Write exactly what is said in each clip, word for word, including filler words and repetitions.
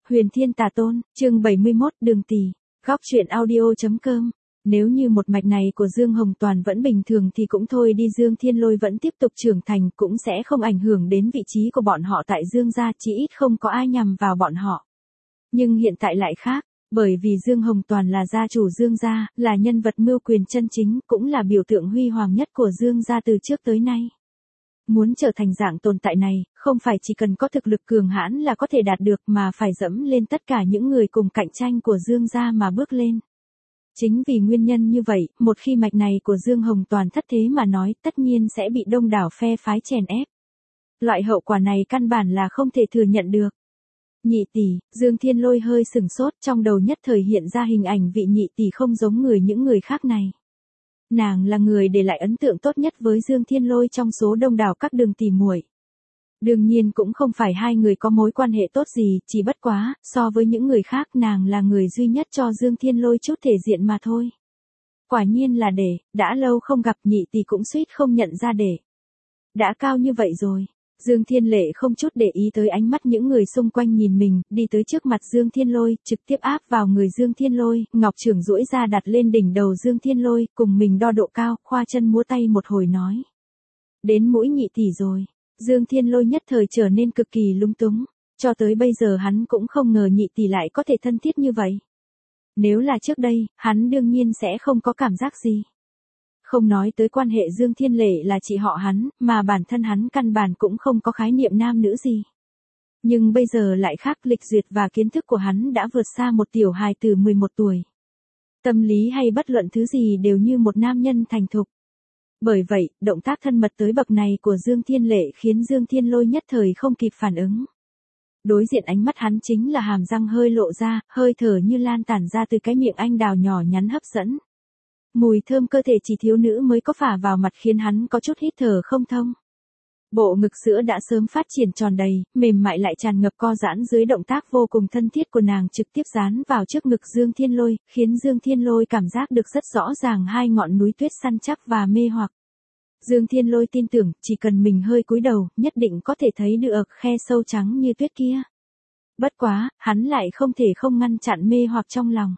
Huyền Thiên Tà Tôn, chương bảy mươi mốt, Đường Tỷ, góc truyện audio.com. Nếu như một mạch này của Dương Hồng Toàn vẫn bình thường thì cũng thôi đi, Dương Thiên Lôi vẫn tiếp tục trưởng thành, cũng sẽ không ảnh hưởng đến vị trí của bọn họ tại Dương gia, chỉ ít không có ai nhằm vào bọn họ. Nhưng hiện tại lại khác, bởi vì Dương Hồng Toàn là gia chủ Dương gia, là nhân vật mưu quyền chân chính, cũng là biểu tượng huy hoàng nhất của Dương gia từ trước tới nay. Muốn trở thành dạng tồn tại này, không phải chỉ cần có thực lực cường hãn là có thể đạt được, mà phải dẫm lên tất cả những người cùng cạnh tranh của Dương gia mà bước lên. Chính vì nguyên nhân như vậy, một khi mạch này của Dương Hồng Toàn thất thế mà nói, tất nhiên sẽ bị đông đảo phe phái chèn ép. Loại hậu quả này căn bản là không thể thừa nhận được. Nhị tỷ, Dương Thiên Lôi hơi sừng sốt, trong đầu nhất thời hiện ra hình ảnh vị nhị tỷ không giống người những người khác này. Nàng là người để lại ấn tượng tốt nhất với Dương Thiên Lôi trong số đông đảo các đường tỷ muội. Đương nhiên cũng không phải hai người có mối quan hệ tốt gì, chỉ bất quá, so với những người khác nàng là người duy nhất cho Dương Thiên Lôi chút thể diện mà thôi. Quả nhiên là để, đã lâu không gặp, nhị tỷ cũng suýt không nhận ra để. Đã cao như vậy rồi. Dương Thiên Lệ không chút để ý tới ánh mắt những người xung quanh nhìn mình, đi tới trước mặt Dương Thiên Lôi, trực tiếp áp vào người Dương Thiên Lôi, ngọc trưởng duỗi ra đặt lên đỉnh đầu Dương Thiên Lôi, cùng mình đo độ cao, khoa chân múa tay một hồi nói. Đến mũi nhị tỷ rồi. Dương Thiên Lôi nhất thời trở nên cực kỳ lung túng, cho tới bây giờ hắn cũng không ngờ nhị tỷ lại có thể thân thiết như vậy. Nếu là trước đây, hắn đương nhiên sẽ không có cảm giác gì. Không nói tới quan hệ Dương Thiên Lệ là chị họ hắn, mà bản thân hắn căn bản cũng không có khái niệm nam nữ gì. Nhưng bây giờ lại khác, lịch duyệt và kiến thức của hắn đã vượt xa một tiểu hài từ mười một tuổi. Tâm lý hay bất luận thứ gì đều như một nam nhân thành thục. Bởi vậy, động tác thân mật tới bậc này của Dương Thiên Lệ khiến Dương Thiên Lôi nhất thời không kịp phản ứng. Đối diện ánh mắt hắn chính là hàm răng hơi lộ ra, hơi thở như lan tản ra từ cái miệng anh đào nhỏ nhắn hấp dẫn. Mùi thơm cơ thể chỉ thiếu nữ mới có phả vào mặt khiến hắn có chút hít thở không thông. Bộ ngực sữa đã sớm phát triển tròn đầy, mềm mại lại tràn ngập co giãn dưới động tác vô cùng thân thiết của nàng trực tiếp dán vào trước ngực Dương Thiên Lôi, khiến Dương Thiên Lôi cảm giác được rất rõ ràng hai ngọn núi tuyết săn chắc và mê hoặc. Dương Thiên Lôi tin tưởng, chỉ cần mình hơi cúi đầu, nhất định có thể thấy được khe sâu trắng như tuyết kia. Bất quá, hắn lại không thể không ngăn chặn mê hoặc trong lòng.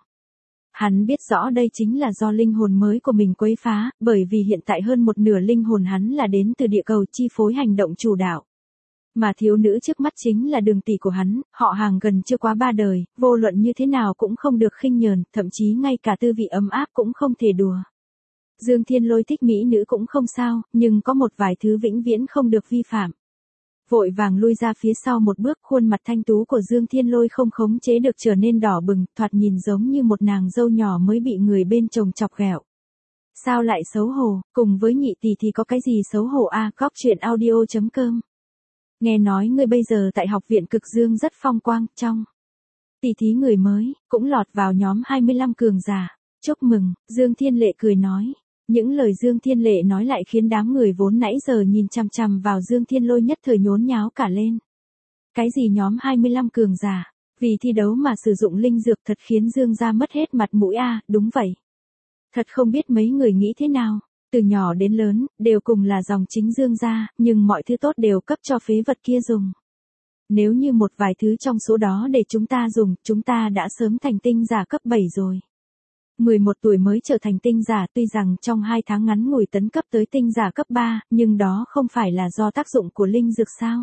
Hắn biết rõ đây chính là do linh hồn mới của mình quấy phá, bởi vì hiện tại hơn một nửa linh hồn hắn là đến từ địa cầu chi phối hành động chủ đạo. Mà thiếu nữ trước mắt chính là đường tỷ của hắn, họ hàng gần chưa quá ba đời, vô luận như thế nào cũng không được khinh nhờn, thậm chí ngay cả tư vị ấm áp cũng không thể đùa. Dương Thiên Lôi thích mỹ nữ cũng không sao, nhưng có một vài thứ vĩnh viễn không được vi phạm. Vội vàng lui ra phía sau một bước, khuôn mặt thanh tú của Dương Thiên Lôi không khống chế được trở nên đỏ bừng, thoạt nhìn giống như một nàng dâu nhỏ mới bị người bên chồng chọc ghẹo. Sao lại xấu hổ, cùng với nhị tỷ thì có cái gì xấu hổ a? À, góc truyện audio.com. Nghe nói ngươi bây giờ tại học viện Cực Dương rất phong quang, trong tỷ thí người mới, cũng lọt vào nhóm hai mươi lăm cường giả. Chúc mừng, Dương Thiên Lệ cười nói. Những lời Dương Thiên Lệ nói lại khiến đám người vốn nãy giờ nhìn chằm chằm vào Dương Thiên Lôi nhất thời nhốn nháo cả lên. Cái gì nhóm hai mươi lăm cường giả, vì thi đấu mà sử dụng linh dược thật khiến Dương gia mất hết mặt mũi a, à, đúng vậy. Thật không biết mấy người nghĩ thế nào, từ nhỏ đến lớn, đều cùng là dòng chính Dương gia, nhưng mọi thứ tốt đều cấp cho phế vật kia dùng. Nếu như một vài thứ trong số đó để chúng ta dùng, chúng ta đã sớm thành tinh giả cấp bảy rồi. mười một tuổi mới trở thành tinh giả, tuy rằng trong hai tháng ngắn ngủi tấn cấp tới tinh giả cấp ba, nhưng đó không phải là do tác dụng của linh dược sao?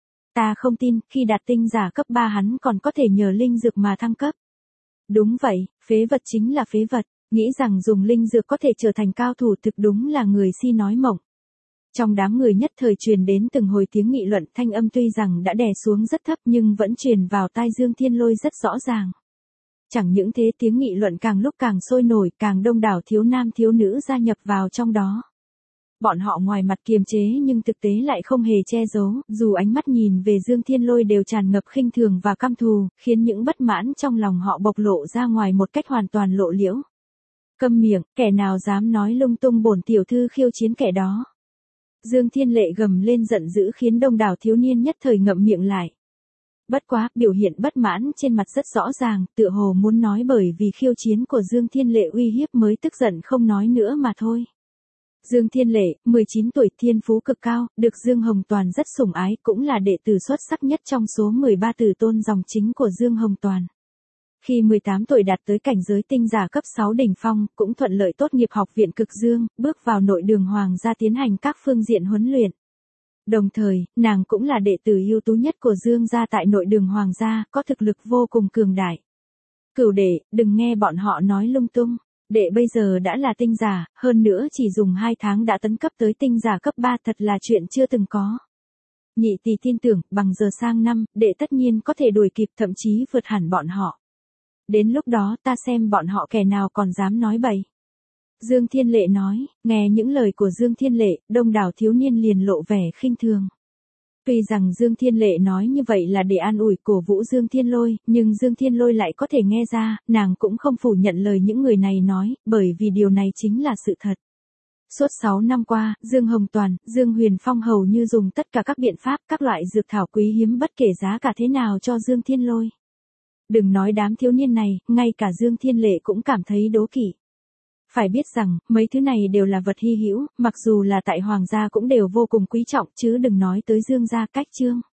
Ta không tin, khi đạt tinh giả cấp ba hắn còn có thể nhờ linh dược mà thăng cấp. Đúng vậy, phế vật chính là phế vật, nghĩ rằng dùng linh dược có thể trở thành cao thủ thực đúng là người si nói mộng. Trong đám người nhất thời truyền đến từng hồi tiếng nghị luận, thanh âm tuy rằng đã đè xuống rất thấp nhưng vẫn truyền vào tai Dương Thiên Lôi rất rõ ràng. Chẳng những thế, tiếng nghị luận càng lúc càng sôi nổi, càng đông đảo thiếu nam thiếu nữ gia nhập vào trong đó. Bọn họ ngoài mặt kiềm chế nhưng thực tế lại không hề che giấu, dù ánh mắt nhìn về Dương Thiên Lôi đều tràn ngập khinh thường và căm thù, khiến những bất mãn trong lòng họ bộc lộ ra ngoài một cách hoàn toàn lộ liễu. Câm miệng, kẻ nào dám nói lung tung, bổn tiểu thư khiêu chiến kẻ đó. Dương Thiên Lệ gầm lên giận dữ khiến đông đảo thiếu niên nhất thời ngậm miệng lại. Bất quá, biểu hiện bất mãn trên mặt rất rõ ràng, tựa hồ muốn nói bởi vì khiêu chiến của Dương Thiên Lệ uy hiếp mới tức giận không nói nữa mà thôi. Dương Thiên Lệ, mười chín tuổi, thiên phú cực cao, được Dương Hồng Toàn rất sủng ái, cũng là đệ tử xuất sắc nhất trong số mười ba tử tôn dòng chính của Dương Hồng Toàn. Khi mười tám tuổi đạt tới cảnh giới tinh giả cấp sáu đỉnh phong, cũng thuận lợi tốt nghiệp học viện Cực Dương, bước vào nội đường hoàng gia tiến hành các phương diện huấn luyện. Đồng thời, nàng cũng là đệ tử ưu tú nhất của Dương gia tại nội đường hoàng gia, có thực lực vô cùng cường đại. Cửu đệ, đừng nghe bọn họ nói lung tung. Đệ bây giờ đã là tinh giả, hơn nữa chỉ dùng hai tháng đã tấn cấp tới tinh giả cấp ba, thật là chuyện chưa từng có. Nhị tỷ tin tưởng, bằng giờ sang năm, đệ tất nhiên có thể đuổi kịp, thậm chí vượt hẳn bọn họ. Đến lúc đó ta xem bọn họ kẻ nào còn dám nói bậy. Dương Thiên Lệ nói, nghe những lời của Dương Thiên Lệ, đông đảo thiếu niên liền lộ vẻ khinh thường. Tuy rằng Dương Thiên Lệ nói như vậy là để an ủi cổ vũ Dương Thiên Lôi, nhưng Dương Thiên Lôi lại có thể nghe ra, nàng cũng không phủ nhận lời những người này nói, bởi vì điều này chính là sự thật. Suốt sáu năm qua, Dương Hồng Toàn, Dương Huyền Phong hầu như dùng tất cả các biện pháp, các loại dược thảo quý hiếm bất kể giá cả thế nào cho Dương Thiên Lôi. Đừng nói đám thiếu niên này, ngay cả Dương Thiên Lệ cũng cảm thấy đố kỵ. Phải biết rằng, mấy thứ này đều là vật hy hữu, mặc dù là tại hoàng gia cũng đều vô cùng quý trọng, chứ đừng nói tới Dương gia. Cách chương